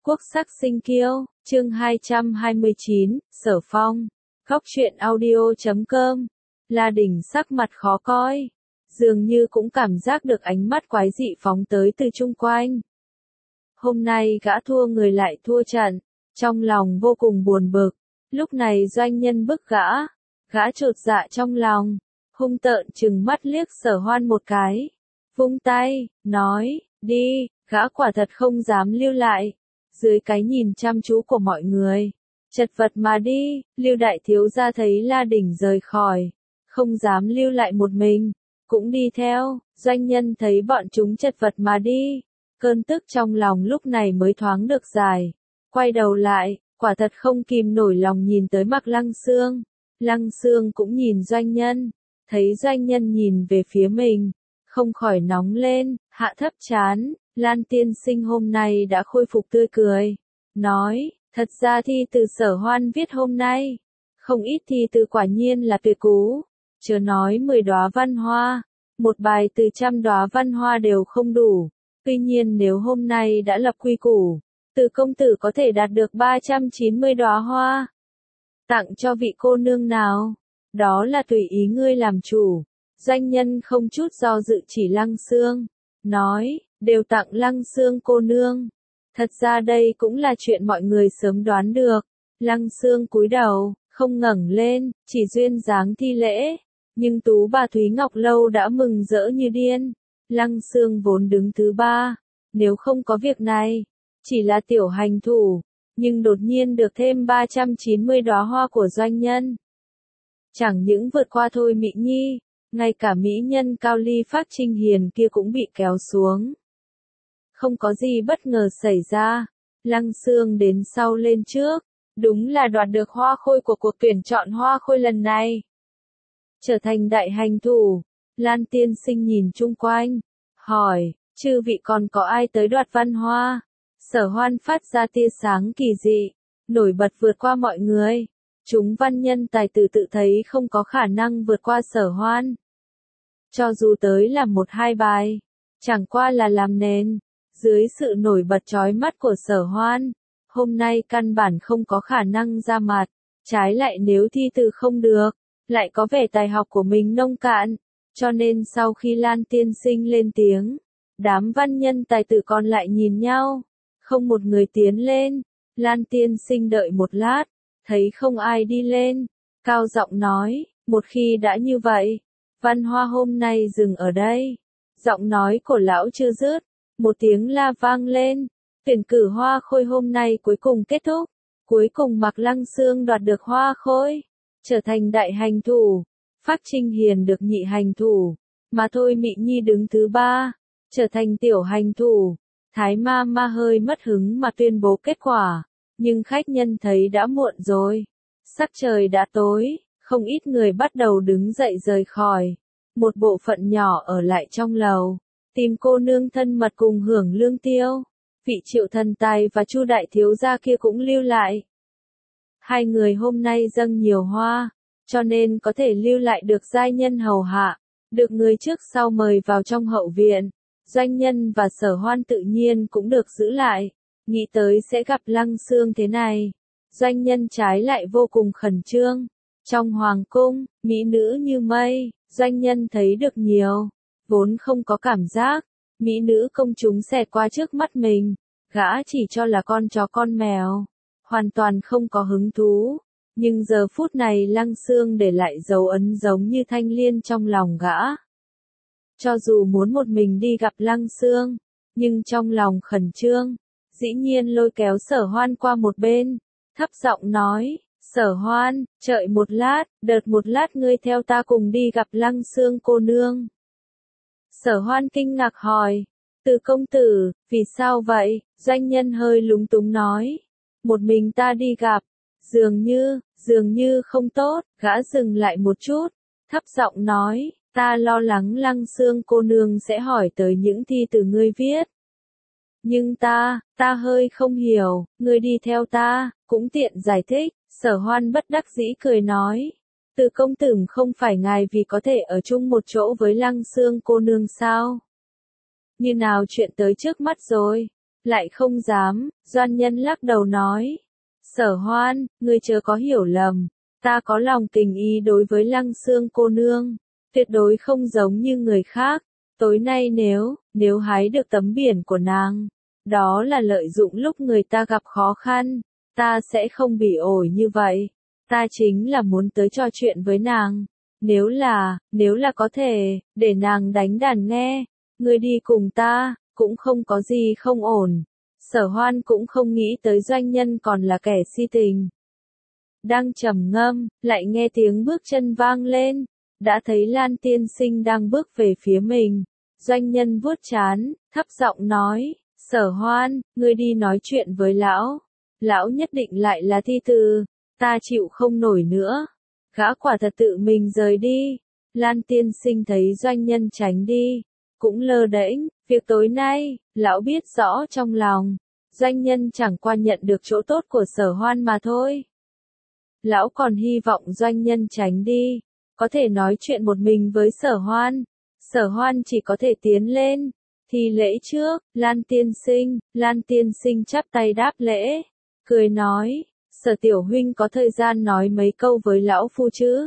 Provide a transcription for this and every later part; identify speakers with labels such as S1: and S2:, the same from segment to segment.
S1: Quốc sắc sinh kiêu, chương 229, Sở Phong. Góc truyện audio.com. La Đình sắc mặt khó coi, dường như cũng cảm giác được ánh mắt quái dị phóng tới từ chung quanh. Hôm nay gã thua người lại thua trận, trong lòng vô cùng buồn bực. Lúc này doanh nhân bức gã chột dạ trong lòng, hung tợn trừng mắt liếc Sở Hoan một cái, vung tay, nói, đi, gã quả thật không dám lưu lại. Dưới cái nhìn chăm chú của mọi người, chật vật mà đi, Lưu đại thiếu gia thấy La Đình rời khỏi, không dám lưu lại một mình, cũng đi theo. Doanh nhân thấy bọn chúng chật vật mà đi, cơn tức trong lòng lúc này mới thoáng được giải, quay đầu lại, quả thật không kìm nổi lòng nhìn tới Mạc Lăng Xương. Lăng Xương cũng nhìn doanh nhân, thấy doanh nhân nhìn về phía mình, không khỏi nóng lên, hạ thấp trán. Lan tiên sinh hôm nay đã khôi phục tươi cười, nói, thật ra thi từ Sở Hoan viết hôm nay, không ít thi từ quả nhiên là tuyệt cú, chớ nói 10 đóa văn hoa, một bài từ 100 đóa văn hoa đều không đủ, tuy nhiên nếu hôm nay đã lập quy củ, Từ công tử có thể đạt được 390 đóa hoa, tặng cho vị cô nương nào, đó là tùy ý ngươi làm chủ. Doanh nhân không chút do dự chỉ Lăng Xương, nói, đều tặng Lăng Xương cô nương. Thật ra đây cũng là chuyện mọi người sớm đoán được. Lăng Xương cúi đầu, không ngẩng lên, chỉ duyên dáng thi lễ. Nhưng Tú bà Thúy Ngọc Lâu đã mừng rỡ như điên. Lăng Xương vốn đứng thứ 3, nếu không có việc này, chỉ là tiểu hành thủ, nhưng đột nhiên được thêm 390 đóa hoa của doanh nhân. Chẳng những vượt qua Thôi Mỹ Nhi, ngay cả mỹ nhân Cao Ly Phát Trinh Hiền kia cũng bị kéo xuống. Không có gì bất ngờ xảy ra, Lăng Xương đến sau lên trước, đúng là đoạt được hoa khôi của cuộc tuyển chọn hoa khôi lần này. Trở thành đại hành thủ, Lan tiên sinh nhìn chung quanh, hỏi, chư vị còn có ai tới đoạt văn hoa? Sở Hoan phát ra tia sáng kỳ dị, nổi bật vượt qua mọi người. Chúng văn nhân tài tử tự thấy không có khả năng vượt qua Sở Hoan. Cho dù tới làm 1-2 bài, chẳng qua là làm nền. Dưới sự nổi bật chói mắt của Sở Hoan, hôm nay căn bản không có khả năng ra mặt. Trái lại nếu thi từ không được, lại có vẻ tài học của mình nông cạn. Cho nên sau khi Lan tiên sinh lên tiếng, đám văn nhân tài tử còn lại nhìn nhau, không một người tiến lên. Lan tiên sinh đợi một lát, thấy không ai đi lên, cao giọng nói, một khi đã như vậy, văn hoa hôm nay dừng ở đây. Giọng nói của lão chưa dứt, một tiếng la vang lên, tuyển cử hoa khôi hôm nay cuối cùng kết thúc, cuối cùng Mạc Lăng Xương đoạt được hoa khôi, trở thành đại hành thủ, Phát Trinh Hiền được nhị hành thủ, mà Thôi Mỹ Nhi đứng thứ 3, trở thành tiểu hành thủ. Thái Ma Ma hơi mất hứng mà tuyên bố kết quả, nhưng khách nhân thấy đã muộn rồi, sắc trời đã tối, không ít người bắt đầu đứng dậy rời khỏi, một bộ phận nhỏ ở lại trong lầu, tìm cô nương thân mật cùng hưởng lương tiêu. Vị Triệu thần tài và Chu đại thiếu gia kia cũng lưu lại. Hai người hôm nay dâng nhiều hoa, cho nên có thể lưu lại được giai nhân hầu hạ, được người trước sau mời vào trong hậu viện. Doanh nhân và Sở Hoan tự nhiên cũng được giữ lại, nghĩ tới sẽ gặp Lăng Xương thế này. Doanh nhân trái lại vô cùng khẩn trương. Trong hoàng cung, mỹ nữ như mây, doanh nhân thấy được nhiều, vốn không có cảm giác. Mỹ nữ công chúng xẹt qua trước mắt mình, gã chỉ cho là con chó con mèo, hoàn toàn không có hứng thú. Nhưng giờ phút này Lăng Xương để lại dấu ấn giống như thanh liên trong lòng gã. Cho dù muốn một mình đi gặp Lăng Xương, nhưng trong lòng khẩn trương, dĩ nhiên lôi kéo Sở Hoan qua một bên, thấp giọng nói, Sở Hoan, đợi một lát, đợt một lát ngươi theo ta cùng đi gặp Lăng Xương cô nương. Sở Hoan kinh ngạc hỏi, Từ công tử, vì sao vậy? Doanh nhân hơi lúng túng nói, một mình ta đi gặp, dường như không tốt. Gã dừng lại một chút, thấp giọng nói, ta lo lắng Lăng Xương cô nương sẽ hỏi tới những thi từ ngươi viết. Nhưng ta hơi không hiểu, ngươi đi theo ta, cũng tiện giải thích. Sở Hoan bất đắc dĩ cười nói, Từ công tử không phải ngài vì có thể ở chung một chỗ với Lăng Xương cô nương sao? Như nào chuyện tới trước mắt rồi, Lại không dám, Doan Nhân lắc đầu nói. Sở Hoan, ngươi chớ có hiểu lầm, ta có lòng tình ý đối với Lăng Xương cô nương, tuyệt đối không giống như người khác. Tối nay nếu hái được tấm biển của nàng, đó là lợi dụng lúc người ta gặp khó khăn, ta sẽ không bị ổi như vậy. Ta chính là muốn tới trò chuyện với nàng. Nếu là có thể, để nàng đánh đàn nghe, ngươi đi cùng ta, cũng không có gì không ổn. Sở Hoan cũng không nghĩ tới Doanh Nhân còn là kẻ si tình. Đang trầm ngâm, lại nghe tiếng bước chân vang lên, đã thấy Lan Tiên Sinh đang bước về phía mình. Doanh Nhân vuốt trán, thấp giọng nói, Sở Hoan, ngươi đi nói chuyện với lão. Lão nhất định lại là thi từ, ta chịu không nổi nữa. Gã quả thật tự mình rời đi. Lan Tiên Sinh thấy Doanh Nhân tránh đi, cũng lơ đễnh, việc tối nay, lão biết rõ trong lòng. Doanh Nhân chẳng qua nhận được chỗ tốt của Sở Hoan mà thôi. Lão còn hy vọng Doanh Nhân tránh đi, có thể nói chuyện một mình với Sở Hoan. Sở Hoan chỉ có thể tiến lên, thi lễ trước, Lan Tiên Sinh chắp tay đáp lễ, cười nói, Sở tiểu huynh có thời gian nói mấy câu với lão phu chứ?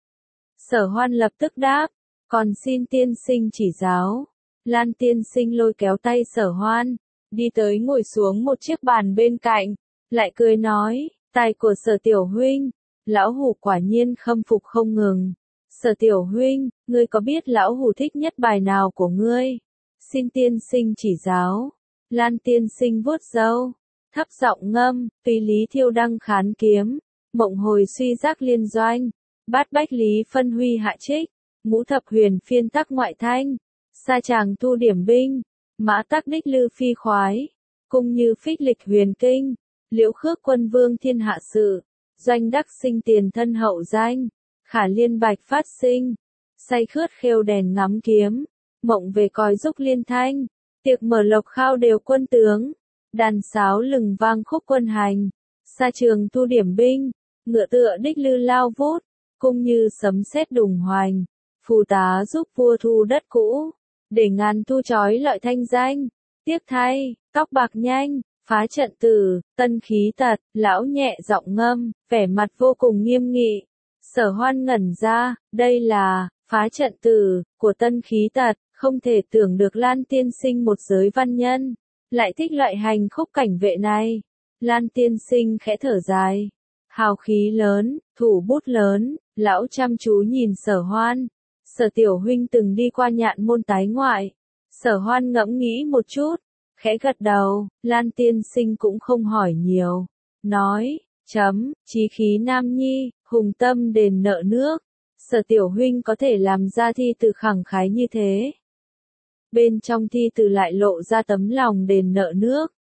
S1: Sở Hoan lập tức đáp, còn xin tiên sinh chỉ giáo. Lan Tiên Sinh lôi kéo tay Sở Hoan, đi tới ngồi xuống một chiếc bàn bên cạnh, lại cười nói, tài của Sở tiểu huynh, lão hủ quả nhiên khâm phục không ngừng. Sở tiểu huynh, ngươi có biết lão hủ thích nhất bài nào của ngươi? Xin tiên sinh chỉ giáo. Lan Tiên Sinh vuốt râu, thấp giọng ngâm, tùy lý thiêu đăng khán kiếm, mộng hồi suy giác liên doanh, bát bách lý phân huy hạ trích, ngũ thập huyền phiên tắc ngoại thanh, sa tràng thu điểm binh, mã tắc đích lư phi khoái, cung như phích lịch huyền kinh, liễu khước quân vương thiên hạ sự, doanh đắc sinh tiền thân hậu danh, khả liên bạch phát sinh, say khướt khêu đèn ngắm kiếm, mộng về còi rúc liên thanh, tiệc mở lộc khao đều quân tướng, đàn sáo lừng vang khúc quân hành, sa trường thu điểm binh, ngựa tựa đích lư lao vút, cung như sấm sét đùng hoành, phù tá giúp vua thu đất cũ, để ngàn thu chói lọi thanh danh, tiếc thay, tóc bạc nhanh, phá trận tử, tân khí tật, lão nhẹ giọng ngâm, vẻ mặt vô cùng nghiêm nghị. Sở Hoan ngẩn ra, đây là phá trận tử của tân khí tật, không thể tưởng được Lan Tiên Sinh một giới văn nhân, lại thích loại hành khúc cảnh vệ này. Lan Tiên Sinh khẽ thở dài, hào khí lớn, thủ bút lớn, lão chăm chú nhìn Sở Hoan. Sở tiểu huynh từng đi qua Nhạn Môn tái ngoại. Sở Hoan ngẫm nghĩ một chút, khẽ gật đầu. Lan Tiên Sinh cũng không hỏi nhiều, nói, chí khí nam nhi, hùng tâm đền nợ nước. Sở tiểu huynh có thể làm ra thi từ khẳng khái như thế. Bên trong thi từ lại lộ ra tấm lòng đền nợ nước.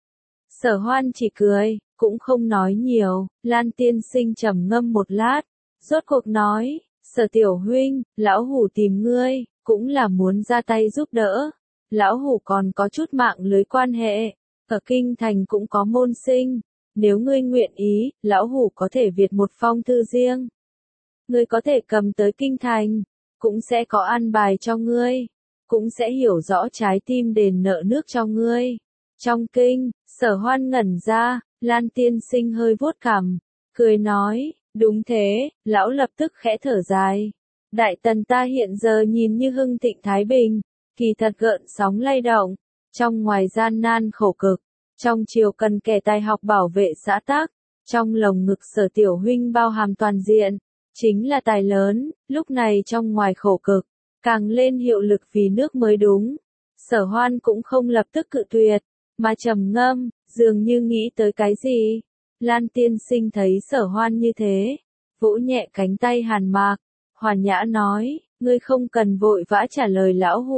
S1: Sở Hoan chỉ cười, cũng không nói nhiều. Lan Tiên Sinh trầm ngâm một lát, rốt cuộc nói, Sở tiểu huynh, lão hủ tìm ngươi, cũng là muốn ra tay giúp đỡ. Lão hủ còn có chút mạng lưới quan hệ, ở kinh thành cũng có môn sinh. Nếu ngươi nguyện ý, lão hủ có thể viết một phong thư riêng. Ngươi có thể cầm tới kinh thành, cũng sẽ có an bài cho ngươi, cũng sẽ hiểu rõ trái tim đền nợ nước cho ngươi. Trong kinh, Sở Hoan ngẩn ra, Lan Tiên Sinh hơi vuốt cằm, cười nói, đúng thế, lão lập tức khẽ thở dài. Đại tần ta hiện giờ nhìn như hưng thịnh thái bình, kỳ thật gợn sóng lay động, trong ngoài gian nan khổ cực, trong triều cần kẻ tài học bảo vệ xã tắc, trong lồng ngực Sở tiểu huynh bao hàm toàn diện, chính là tài lớn, lúc này trong ngoài khổ cực, càng lên hiệu lực vì nước mới đúng. Sở Hoan cũng không lập tức cự tuyệt, mà trầm ngâm, dường như nghĩ tới cái gì. Lan Tiên Sinh thấy Sở Hoan như thế, vỗ nhẹ cánh tay Hàn Mạc, hoàn nhã nói, ngươi không cần vội vã trả lời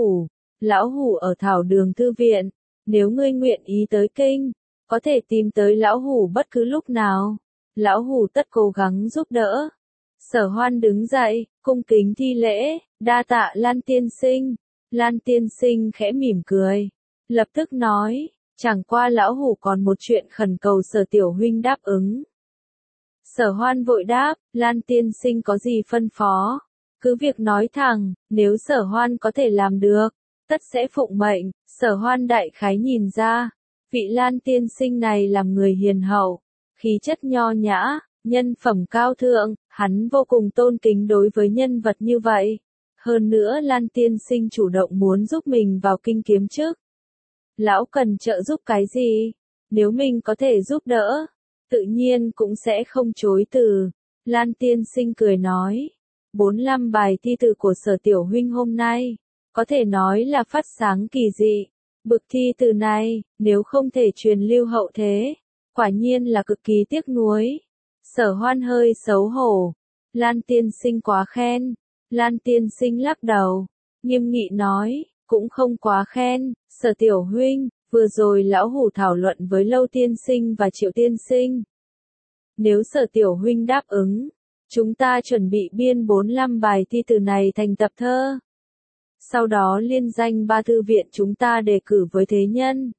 S1: lão hủ ở Thảo Đường thư viện, nếu ngươi nguyện ý tới kinh, có thể tìm tới lão hủ bất cứ lúc nào, lão hủ tất cố gắng giúp đỡ. Sở Hoan đứng dậy, cung kính thi lễ, đa tạ Lan Tiên Sinh. Lan Tiên Sinh khẽ mỉm cười, lập tức nói, chẳng qua lão hủ còn một chuyện khẩn cầu Sở tiểu huynh đáp ứng. Sở Hoan vội đáp, Lan Tiên Sinh có gì phân phó, cứ việc nói thẳng, nếu Sở Hoan có thể làm được, tất sẽ phụng mệnh. Sở Hoan đại khái nhìn ra, Vị Lan tiên sinh này làm người hiền hậu, khí chất nho nhã, nhân phẩm cao thượng, hắn vô cùng tôn kính đối với nhân vật như vậy. Hơn nữa Lan tiên sinh chủ động muốn giúp mình vào kinh kiếm chức. Lão cần trợ giúp cái gì? Nếu mình có thể giúp đỡ, tự nhiên cũng sẽ không chối từ. Lan tiên sinh cười nói, 45 bài thi từ của Sở tiểu huynh hôm nay, có thể nói là phát sáng kỳ dị. Bực thi từ này, nếu không thể truyền lưu hậu thế, quả nhiên là cực kỳ tiếc nuối. Sở Hoan hơi xấu hổ. Lan tiên sinh quá khen. Lan tiên sinh lắc đầu, nghiêm nghị nói, cũng không quá khen. Sở tiểu huynh, vừa rồi lão hủ thảo luận với Lâu tiên sinh và Triệu tiên sinh. Nếu Sở tiểu huynh đáp ứng, chúng ta chuẩn bị biên 45 bài thi từ này thành tập thơ. Sau đó liên danh 3 thư viện chúng ta đề cử với thế nhân.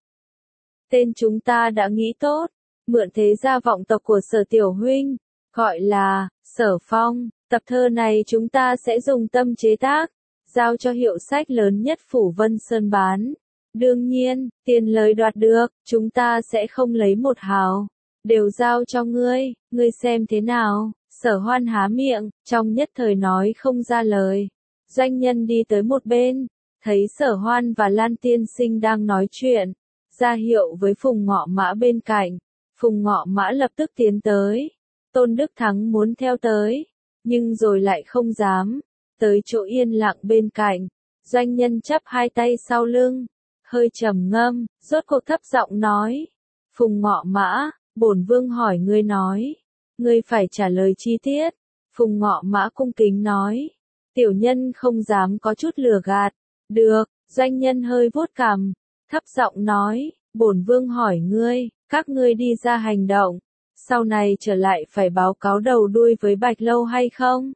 S1: Tên chúng ta đã nghĩ tốt, mượn thế gia vọng tộc của Sở tiểu huynh, gọi là Sở Phong. Tập thơ này chúng ta sẽ dùng tâm chế tác, giao cho hiệu sách lớn nhất Phủ Vân Sơn bán. Đương nhiên, tiền lời đoạt được, chúng ta sẽ không lấy một hào, đều giao cho ngươi xem thế nào. Sở Hoan há miệng, trong nhất thời nói không ra lời. Doanh nhân đi tới một bên, thấy Sở Hoan và Lan tiên sinh đang nói chuyện, ra hiệu với Phùng Ngọ Mã bên cạnh. Phùng Ngọ Mã lập tức tiến tới. Tôn Đức Thắng muốn theo tới, nhưng rồi lại không dám. Tới chỗ yên lặng bên cạnh, doanh nhân chắp hai tay sau lưng, hơi trầm ngâm, rốt cuộc thấp giọng nói. Phùng Ngọ Mã, bổn vương hỏi ngươi nói, ngươi phải trả lời chi tiết. Phùng Ngọ Mã cung kính nói, tiểu nhân không dám có chút lừa gạt. Được, doanh nhân hơi vuốt cằm, thấp giọng nói, bổn vương hỏi ngươi, các ngươi đi ra hành động, sau này trở lại phải báo cáo đầu đuôi với Bạch Lâu hay không?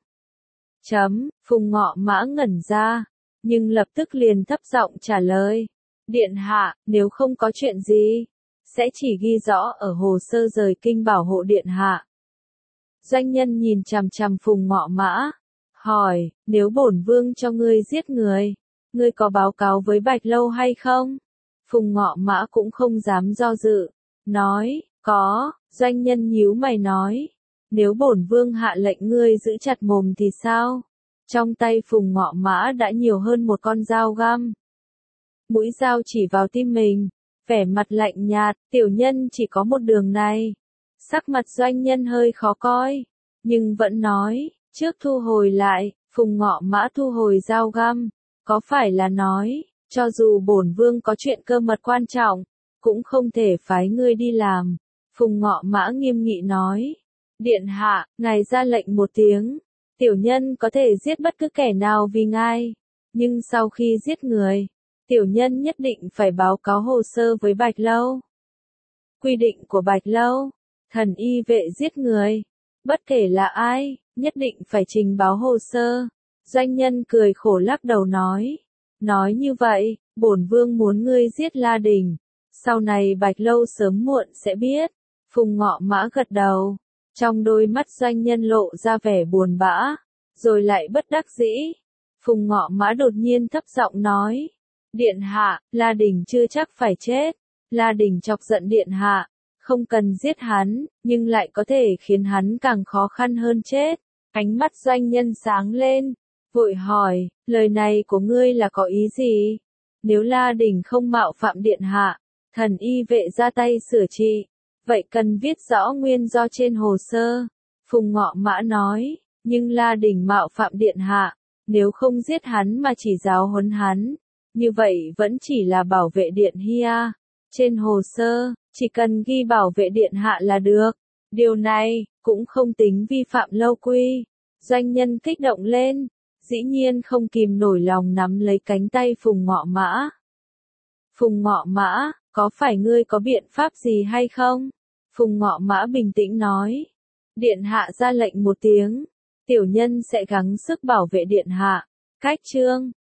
S1: Phùng Ngọ Mã ngẩn ra, nhưng lập tức liền thấp giọng trả lời. Điện hạ, nếu không có chuyện gì, sẽ chỉ ghi rõ ở hồ sơ rời kinh bảo hộ điện hạ. Doanh nhân nhìn chằm chằm Phùng Ngọ Mã, hỏi, nếu bổn vương cho ngươi giết người, ngươi có báo cáo với Bạch Lâu hay không? Phùng Ngọ Mã cũng không dám do dự, nói, có. Doanh nhân nhíu mày nói, nếu bổn vương hạ lệnh ngươi giữ chặt mồm thì sao? Trong tay Phùng Ngọ Mã đã nhiều hơn một con dao găm. Mũi dao chỉ vào tim mình, vẻ mặt lạnh nhạt, tiểu nhân chỉ có một đường này. Sắc mặt doanh nhân hơi khó coi, nhưng vẫn nói, trước thu hồi lại. Phùng Ngọ Mã thu hồi dao găm, có phải là nói, cho dù bổn vương có chuyện cơ mật quan trọng, cũng không thể phái ngươi đi làm. Phùng Ngọ Mã nghiêm nghị nói, điện hạ, ngài ra lệnh một tiếng, tiểu nhân có thể giết bất cứ kẻ nào vì ngài, nhưng sau khi giết người, tiểu nhân nhất định phải báo cáo hồ sơ với Bạch Lâu. Quy định của Bạch Lâu, thần y vệ giết người, bất kể là ai, nhất định phải trình báo hồ sơ. Doanh nhân cười khổ lắc đầu nói như vậy, bổn vương muốn ngươi giết La Đình, sau này Bạch Lâu sớm muộn sẽ biết. Phùng Ngọ Mã gật đầu, trong đôi mắt doanh nhân lộ ra vẻ buồn bã, rồi lại bất đắc dĩ. Phùng Ngọ Mã đột nhiên thấp giọng nói, điện hạ, La Đình chưa chắc phải chết. La Đình chọc giận điện hạ, không cần giết hắn, nhưng lại có thể khiến hắn càng khó khăn hơn chết. Ánh mắt doanh nhân sáng lên, vội hỏi, lời này của ngươi là có ý gì? Nếu La Đình không mạo phạm điện hạ, thần y vệ ra tay sửa trị, vậy cần viết rõ nguyên do trên hồ sơ. Phùng Ngọ Mã nói, nhưng La Đình mạo phạm điện hạ, nếu không giết hắn mà chỉ giáo huấn hắn, như vậy vẫn chỉ là bảo vệ điện Hia. Trên hồ sơ, chỉ cần ghi bảo vệ điện hạ là được. Điều này, cũng không tính vi phạm lâu quy. Doanh nhân kích động lên, dĩ nhiên không kìm nổi lòng nắm lấy cánh tay Phùng Ngọ Mã. Phùng Ngọ Mã, có phải ngươi có biện pháp gì hay không? Phùng Ngọ Mã bình tĩnh nói. Điện hạ ra lệnh một tiếng, tiểu nhân sẽ gắng sức bảo vệ điện hạ. Cách chương